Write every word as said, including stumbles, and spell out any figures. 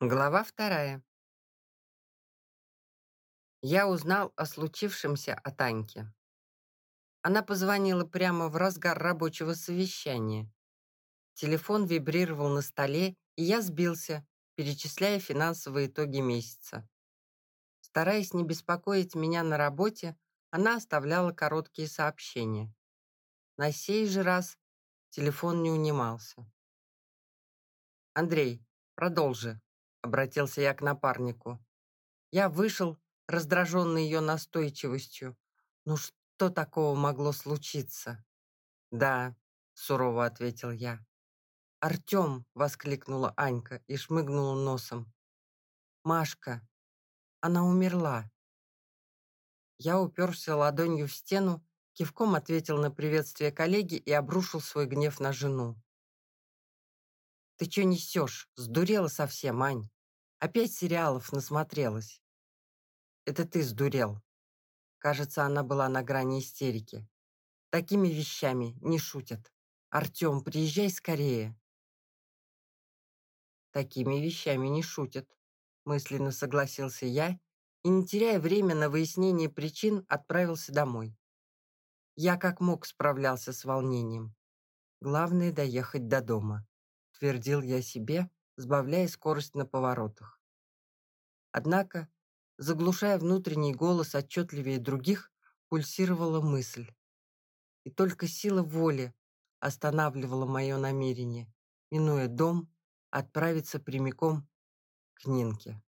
Глава вторая. Я узнал о случившемся от Аньки. Она позвонила прямо в разгар рабочего совещания. Телефон вибрировал на столе, и я сбился, перечисляя финансовые итоги месяца. Стараясь не беспокоить меня на работе, она оставляла короткие сообщения. На сей же раз телефон не унимался. «Андрей, продолжи», — обратился я к напарнику. Я вышел, раздраженный ее настойчивостью. Ну что такого могло случиться? «Да», — сурово ответил я. «Артем!» — воскликнула Анька и шмыгнула носом. «Машка! Она умерла!» Я уперся ладонью в стену, кивком ответил на приветствие коллеги и обрушил свой гнев на жену. «Ты че несешь? Сдурела совсем, Ань. Опять сериалов насмотрелась». «Это ты сдурел». Кажется, она была на грани истерики. «Такими вещами не шутят. Артем, приезжай скорее». «Такими вещами не шутят», — мысленно согласился я и, не теряя время на выяснение причин, отправился домой. Я как мог справлялся с волнением. Главное — доехать до дома, твердил я себе, сбавляя скорость на поворотах. Однако, заглушая внутренний голос отчетливее других, пульсировала мысль. И только сила воли останавливала мое намерение, минуя дом, отправиться прямиком к Нинке.